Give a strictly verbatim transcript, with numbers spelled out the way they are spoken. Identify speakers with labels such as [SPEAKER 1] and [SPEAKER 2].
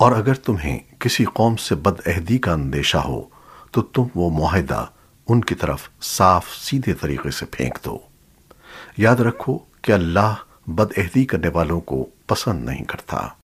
[SPEAKER 1] और अगर तुम्हें किसी कौम से बदअहदी का अंदेशा हो तो तुम वो मुआहिदा उनकी तरफ साफ सीधे तरीके से फेंक दो। याद रखो कि अल्लाह बदअहदी करने वालों को पसंद नहीं करता।